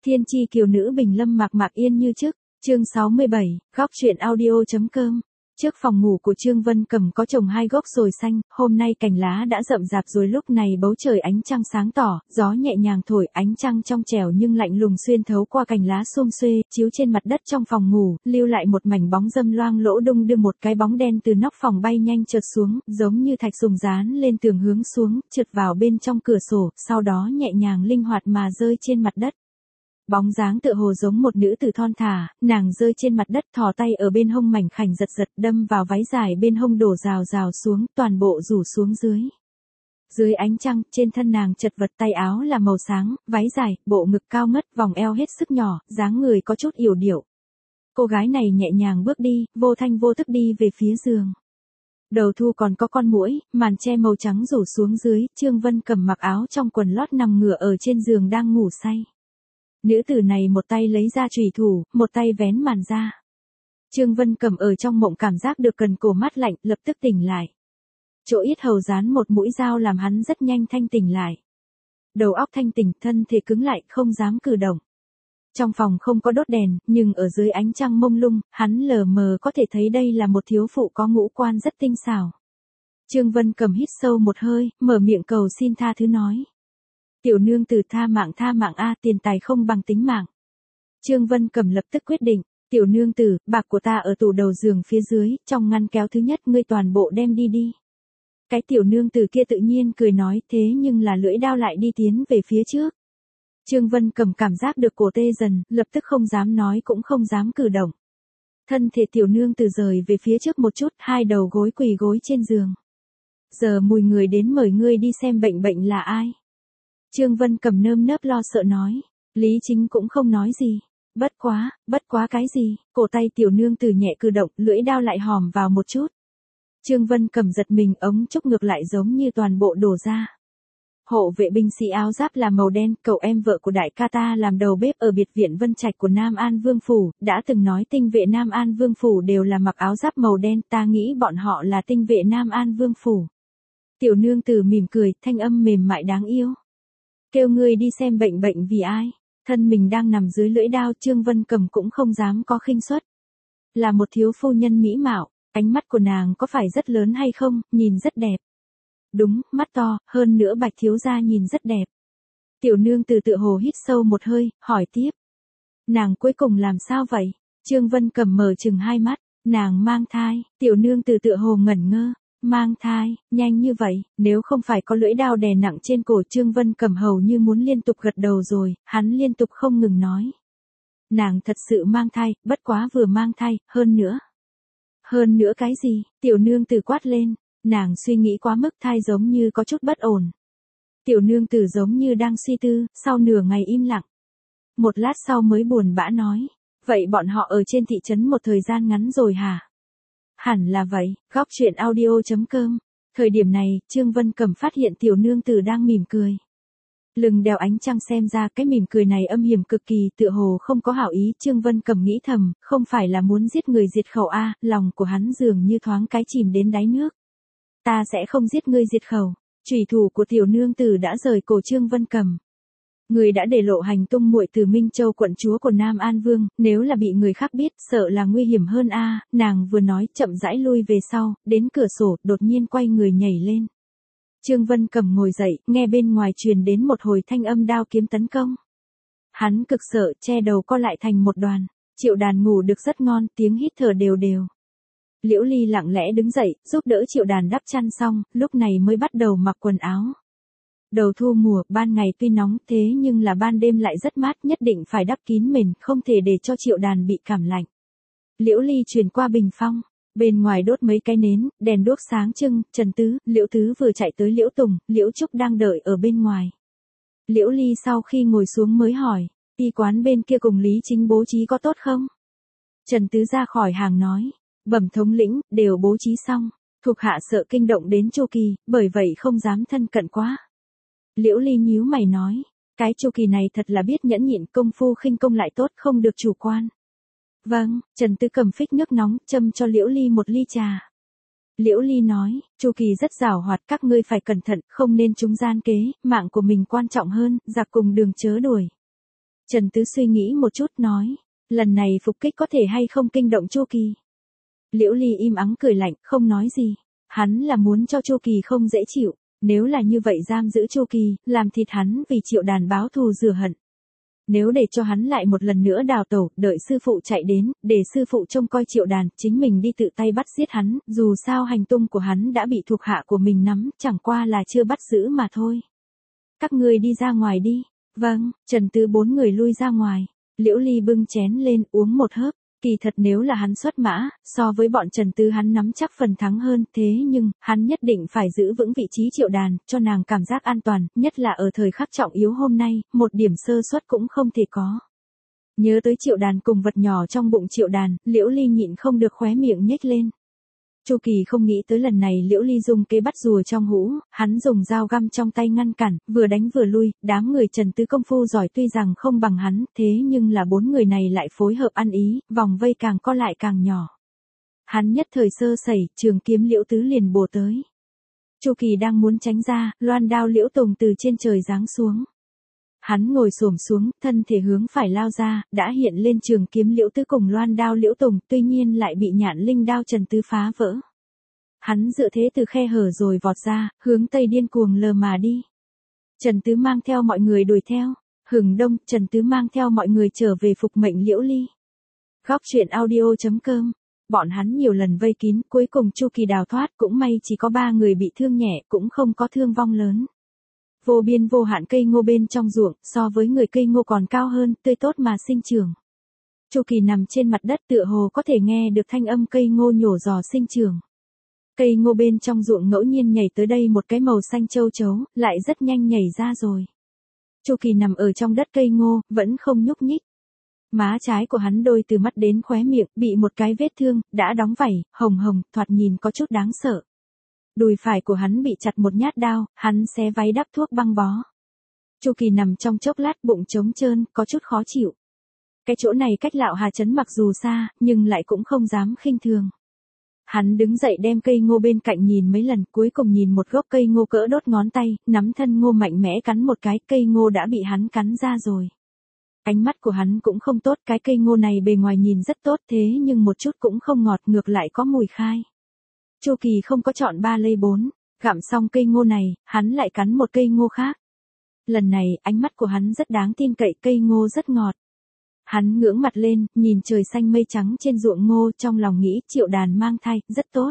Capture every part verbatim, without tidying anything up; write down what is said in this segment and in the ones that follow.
Thiên chi kiều nữ bình lâm mạc mạc yên như trước, chương sáu mươi bảy, góc truyện audio.com. Trước phòng ngủ của Trương Vân Cầm có trồng hai gốc sồi xanh, hôm nay cành lá đã rậm rạp rồi lúc này bầu trời ánh trăng sáng tỏ, gió nhẹ nhàng thổi, ánh trăng trong trẻo nhưng lạnh lùng xuyên thấu qua cành lá xum xuê, chiếu trên mặt đất trong phòng ngủ, lưu lại một mảnh bóng dâm loang lỗ đung đưa một cái bóng đen từ nóc phòng bay nhanh trượt xuống, giống như thạch sùng dán lên tường hướng xuống, trượt vào bên trong cửa sổ, sau đó nhẹ nhàng linh hoạt mà rơi trên mặt đất. Bóng dáng tựa hồ giống một nữ tử thon thả, nàng rơi trên mặt đất thò tay ở bên hông mảnh khảnh giật giật đâm vào váy dài bên hông đổ rào rào xuống, toàn bộ rủ xuống dưới. Dưới ánh trăng, trên thân nàng chật vật tay áo là màu sáng, váy dài, bộ ngực cao ngất, vòng eo hết sức nhỏ, dáng người có chút yểu điệu. Cô gái này nhẹ nhàng bước đi, vô thanh vô tức đi về phía giường. Đầu thu còn có con muỗi, màn che màu trắng rủ xuống dưới, Trương Vân Cầm mặc áo trong quần lót nằm ngửa ở trên giường đang ngủ say. Nữ tử này một tay lấy ra chùy thủ, một tay vén màn ra. Trương Vân Cầm ở trong mộng cảm giác được cần cổ mát lạnh, lập tức tỉnh lại. Chỗ yết hầu dán một mũi dao làm hắn rất nhanh thanh tỉnh lại. Đầu óc thanh tỉnh, thân thể cứng lại, không dám cử động. Trong phòng không có đốt đèn, nhưng ở dưới ánh trăng mông lung, hắn lờ mờ có thể thấy đây là một thiếu phụ có ngũ quan rất tinh xảo. Trương Vân Cầm hít sâu một hơi, mở miệng cầu xin tha thứ nói. Tiểu nương tử tha mạng tha mạng a, tiền tài không bằng tính mạng. Trương Vân Cầm lập tức quyết định, tiểu nương tử, bạc của ta ở tủ đầu giường phía dưới, trong ngăn kéo thứ nhất ngươi toàn bộ đem đi đi. Cái tiểu nương tử kia tự nhiên cười nói thế nhưng là lưỡi đao lại đi tiến về phía trước. Trương Vân Cầm cảm giác được cổ tê dần, lập tức không dám nói cũng không dám cử động. Thân thể tiểu nương tử rời về phía trước một chút, hai đầu gối quỳ gối trên giường. Giờ mùi người đến mời ngươi đi xem bệnh bệnh là ai. Trương Vân Cầm nơm nớp lo sợ nói, Lý Chính cũng không nói gì, bất quá, bất quá cái gì, cổ tay tiểu nương tử nhẹ cử động, lưỡi đao lại hòm vào một chút. Trương Vân Cầm giật mình, ống trúc ngược lại giống như toàn bộ đổ ra. Hộ vệ binh sĩ áo giáp là màu đen, cậu em vợ của đại ca ta làm đầu bếp ở biệt viện Vân Trạch của Nam An Vương Phủ, đã từng nói tinh vệ Nam An Vương Phủ đều là mặc áo giáp màu đen, ta nghĩ bọn họ là tinh vệ Nam An Vương Phủ. Tiểu nương tử mỉm cười, thanh âm mềm mại đáng yêu. Kêu ngươi đi xem bệnh bệnh vì ai? Thân mình đang nằm dưới lưỡi đao, Trương Vân Cầm cũng không dám có khinh suất. Là một thiếu phu nhân mỹ mạo, ánh mắt của nàng có phải rất lớn hay không, nhìn rất đẹp. Đúng, mắt to, hơn nữa Bạch thiếu gia nhìn rất đẹp. Tiểu nương từ tựa hồ hít sâu một hơi, hỏi tiếp. Nàng cuối cùng làm sao vậy? Trương Vân Cầm mở chừng hai mắt, nàng mang thai, tiểu nương từ tựa hồ ngẩn ngơ. Mang thai, nhanh như vậy, nếu không phải có lưỡi đao đè nặng trên cổ Trương Vân Cầm hầu như muốn liên tục gật đầu rồi, hắn liên tục không ngừng nói. Nàng thật sự mang thai, bất quá vừa mang thai, hơn nữa. Hơn nữa cái gì? Tiểu nương tử quát lên, nàng suy nghĩ quá mức, thai giống như có chút bất ổn. Tiểu nương tử giống như đang suy tư, sau nửa ngày im lặng. Một lát sau mới buồn bã nói, vậy bọn họ ở trên thị trấn một thời gian ngắn rồi hả? Hẳn là vậy, góc truyện audio.com. Thời điểm này, Trương Vân Cầm phát hiện tiểu nương tử đang mỉm cười. Lưng đeo ánh trăng xem ra cái mỉm cười này âm hiểm cực kỳ, tựa hồ không có hảo ý. Trương Vân Cầm nghĩ thầm, không phải là muốn giết người diệt khẩu a, lòng của hắn dường như thoáng cái chìm đến đáy nước. Ta sẽ không giết ngươi diệt khẩu. Chủy thủ của tiểu nương tử đã rời cổ Trương Vân Cầm. Người đã để lộ hành tung muội từ Minh Châu quận chúa của Nam An Vương, nếu là bị người khác biết, sợ là nguy hiểm hơn a. Nàng vừa nói, chậm rãi lui về sau, đến cửa sổ, đột nhiên quay người nhảy lên. Trương Vân Cầm ngồi dậy, nghe bên ngoài truyền đến một hồi thanh âm đao kiếm tấn công. Hắn cực sợ, che đầu co lại thành một đoàn. Triệu Đàn ngủ được rất ngon, tiếng hít thở đều đều. Liễu Ly lặng lẽ đứng dậy, giúp đỡ Triệu Đàn đắp chăn xong, lúc này mới bắt đầu mặc quần áo. Đầu thu mùa, ban ngày tuy nóng thế nhưng là ban đêm lại rất mát, nhất định phải đắp kín mền, không thể để cho Triệu Đàn bị cảm lạnh. Liễu Ly truyền qua bình phong, bên ngoài đốt mấy cái nến, đèn đuốc sáng trưng, Trần Tứ, Liễu Tứ vừa chạy tới Liễu Tùng, Liễu Trúc đang đợi ở bên ngoài. Liễu Ly sau khi ngồi xuống mới hỏi, y quán bên kia cùng Lý Chính bố trí có tốt không? Trần Tứ ra khỏi hàng nói, bẩm thống lĩnh, đều bố trí xong, thuộc hạ sợ kinh động đến Chu Kỳ, bởi vậy không dám thân cận quá. Liễu Ly nhíu mày nói, cái Chu Kỳ này thật là biết nhẫn nhịn, công phu khinh công lại tốt, không được chủ quan. Vâng, Trần Tứ cầm phích nước nóng, châm cho Liễu Ly một ly trà. Liễu Ly nói, Chu Kỳ rất giàu hoạt, các ngươi phải cẩn thận, không nên trúng gian kế, mạng của mình quan trọng hơn, giặc cùng đường chớ đuổi. Trần Tứ suy nghĩ một chút nói, lần này phục kích có thể hay không kinh động Chu Kỳ. Liễu Ly im ắng cười lạnh, không nói gì. Hắn là muốn cho Chu Kỳ không dễ chịu, nếu là như vậy giam giữ Chu Kỳ, làm thịt hắn vì Triệu Đàn báo thù rửa hận. Nếu để cho hắn lại một lần nữa đào tẩu, đợi sư phụ chạy đến, để sư phụ trông coi Triệu Đàn, chính mình đi tự tay bắt giết hắn, dù sao hành tung của hắn đã bị thuộc hạ của mình nắm, chẳng qua là chưa bắt giữ mà thôi. Các người đi ra ngoài đi. Vâng, Trần Tứ bốn người lui ra ngoài. Liễu Ly bưng chén lên uống một hớp. Kỳ thật nếu là hắn xuất mã, so với bọn Trần Tứ hắn nắm chắc phần thắng hơn, thế nhưng, hắn nhất định phải giữ vững vị trí Triệu Đàn, cho nàng cảm giác an toàn, nhất là ở thời khắc trọng yếu hôm nay, một điểm sơ suất cũng không thể có. Nhớ tới Triệu Đàn cùng vật nhỏ trong bụng Triệu Đàn, Liễu Ly nhịn không được khóe miệng nhếch lên. Chu Kỳ không nghĩ tới lần này Liễu Ly dùng kế bắt rùa trong hũ, hắn dùng dao găm trong tay ngăn cản, vừa đánh vừa lui, đám người Trần Tứ công phu giỏi tuy rằng không bằng hắn, thế nhưng là bốn người này lại phối hợp ăn ý, vòng vây càng co lại càng nhỏ. Hắn nhất thời sơ sẩy, trường kiếm Liễu Tứ liền bổ tới. Chu Kỳ đang muốn tránh ra, loan đao Liễu Tùng từ trên trời giáng xuống. Hắn ngồi xổm xuống, thân thể hướng phải lao ra, đã hiện lên trường kiếm Liễu Tứ cùng loan đao Liễu Tùng, tuy nhiên lại bị nhạn linh đao Trần Tứ phá vỡ. Hắn dựa thế từ khe hở rồi vọt ra, hướng tây điên cuồng lờ mà đi. Trần Tứ mang theo mọi người đuổi theo. Hừng đông, Trần Tứ mang theo mọi người trở về phục mệnh Liễu Ly. Góc truyện audio chấm com. Bọn hắn nhiều lần vây kín, cuối cùng Chu Kỳ đào thoát, cũng may chỉ có ba người bị thương nhẹ, cũng không có thương vong lớn. Vô biên vô hạn cây ngô bên trong ruộng, so với người cây ngô còn cao hơn, tươi tốt mà sinh trưởng. Chu Kỳ nằm trên mặt đất tựa hồ có thể nghe được thanh âm cây ngô nhổ giò sinh trưởng. Cây ngô bên trong ruộng ngẫu nhiên nhảy tới đây một cái màu xanh châu chấu, lại rất nhanh nhảy ra rồi. Chu Kỳ nằm ở trong đất cây ngô, vẫn không nhúc nhích. Má trái của hắn đôi từ mắt đến khóe miệng, bị một cái vết thương, đã đóng vảy, hồng hồng, thoạt nhìn có chút đáng sợ. Đùi phải của hắn bị chặt một nhát đao, hắn xé váy đắp thuốc băng bó. Chu Kỳ nằm trong chốc lát bụng trống trơn, có chút khó chịu. Cái chỗ này cách Lạo Hà Trấn mặc dù xa, nhưng lại cũng không dám khinh thường. Hắn đứng dậy đem cây ngô bên cạnh nhìn mấy lần, cuối cùng nhìn một gốc cây ngô cỡ đốt ngón tay, nắm thân ngô mạnh mẽ cắn một cái, cây ngô đã bị hắn cắn ra rồi. Ánh mắt của hắn cũng không tốt, cái cây ngô này bề ngoài nhìn rất tốt thế nhưng một chút cũng không ngọt, ngược lại có mùi khai. Chu Kỳ không có chọn ba lây bốn, gặm xong cây ngô này, hắn lại cắn một cây ngô khác. Lần này, ánh mắt của hắn rất đáng tin cậy, cây ngô rất ngọt. Hắn ngưỡng mặt lên, nhìn trời xanh mây trắng trên ruộng ngô, trong lòng nghĩ Triệu Đàn mang thai, rất tốt.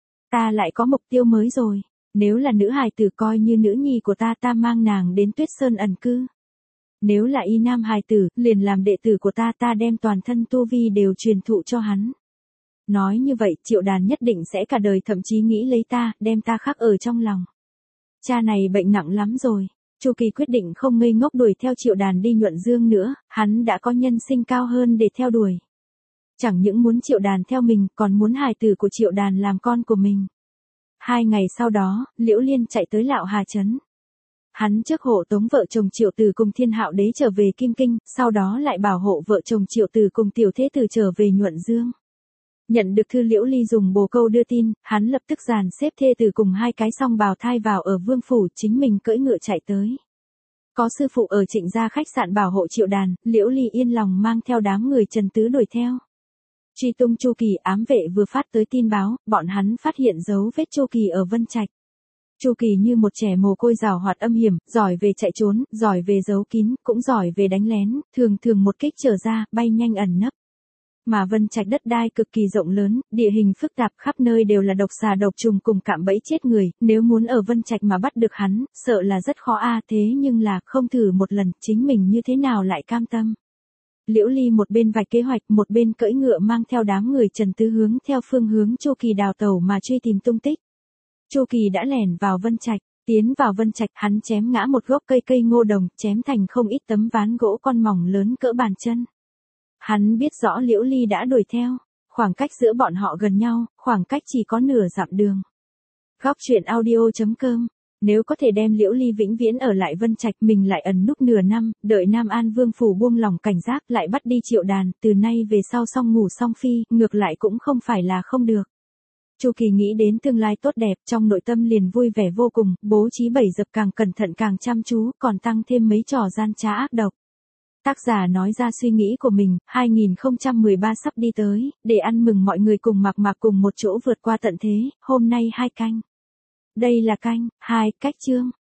Ta lại có mục tiêu mới rồi, nếu là nữ hài tử coi như nữ nhi của ta, ta mang nàng đến Tuyết Sơn ẩn cư. Nếu là y nam hài tử, liền làm đệ tử của ta, ta đem toàn thân tu vi đều truyền thụ cho hắn. Nói như vậy, Triệu Đàn nhất định sẽ cả đời thậm chí nghĩ lấy ta, đem ta khắc ở trong lòng. Cha này bệnh nặng lắm rồi. Chu Kỳ quyết định không ngây ngốc đuổi theo Triệu Đàn đi Nhuận Dương nữa, hắn đã có nhân sinh cao hơn để theo đuổi. Chẳng những muốn Triệu Đàn theo mình, còn muốn hài tử của Triệu Đàn làm con của mình. Hai ngày sau đó, Liễu Liên chạy tới Lạo Hà Trấn. Hắn trước hộ tống vợ chồng Triệu Tử cùng Thiên Hạo Đế trở về Kim Kinh, sau đó lại bảo hộ vợ chồng Triệu Tử cùng Tiểu Thế Tử trở về Nhuận Dương. Nhận được thư Liễu Ly dùng bồ câu đưa tin, hắn lập tức dàn xếp thê tử cùng hai cái song bào thai vào ở vương phủ, chính mình cưỡi ngựa chạy tới. Có sư phụ ở Trịnh gia khách sạn bảo hộ Triệu Đàn, Liễu Ly yên lòng mang theo đám người Trần Tứ đuổi theo. Truy tung Chu Kỳ, ám vệ vừa phát tới tin báo, bọn hắn phát hiện dấu vết Chu Kỳ ở Vân Trạch. Chu Kỳ như một trẻ mồ côi giàu hoạt âm hiểm, giỏi về chạy trốn, giỏi về giấu kín, cũng giỏi về đánh lén, thường thường một kích trở ra, bay nhanh ẩn nấp. Mà Vân Trạch đất đai cực kỳ rộng lớn, địa hình phức tạp, khắp nơi đều là độc xà độc trùng cùng cạm bẫy chết người, nếu muốn ở Vân Trạch mà bắt được hắn, sợ là rất khó a, thế nhưng là không thử một lần, chính mình như thế nào lại cam tâm. Liễu Ly một bên vạch kế hoạch, một bên cưỡi ngựa mang theo đám người Trần Tứ hướng theo phương hướng Chu Kỳ đào tẩu mà truy tìm tung tích. Chu Kỳ đã lẻn vào Vân Trạch, tiến vào Vân Trạch, hắn chém ngã một gốc cây cây ngô đồng, chém thành không ít tấm ván gỗ con mỏng lớn cỡ bàn chân. Hắn biết rõ Liễu Ly đã đuổi theo, khoảng cách giữa bọn họ gần nhau, khoảng cách chỉ có nửa dặm đường. Góc truyện audio chấm com. Nếu có thể đem Liễu Ly vĩnh viễn ở lại Vân Trạch, mình lại ẩn núp nửa năm, đợi Nam An Vương phủ buông lòng cảnh giác, lại bắt đi Triệu Đàn, từ nay về sau song ngủ song phi, ngược lại cũng không phải là không được. Chu Kỳ nghĩ đến tương lai tốt đẹp, trong nội tâm liền vui vẻ vô cùng, bố trí bảy dập càng cẩn thận càng chăm chú, còn tăng thêm mấy trò gian trá ác độc. Tác giả nói ra suy nghĩ của mình, hai không một ba sắp đi tới, để ăn mừng mọi người cùng Mạc Mạc cùng một chỗ vượt qua tận thế, hôm nay hai canh. Đây là canh, hai, cách chương.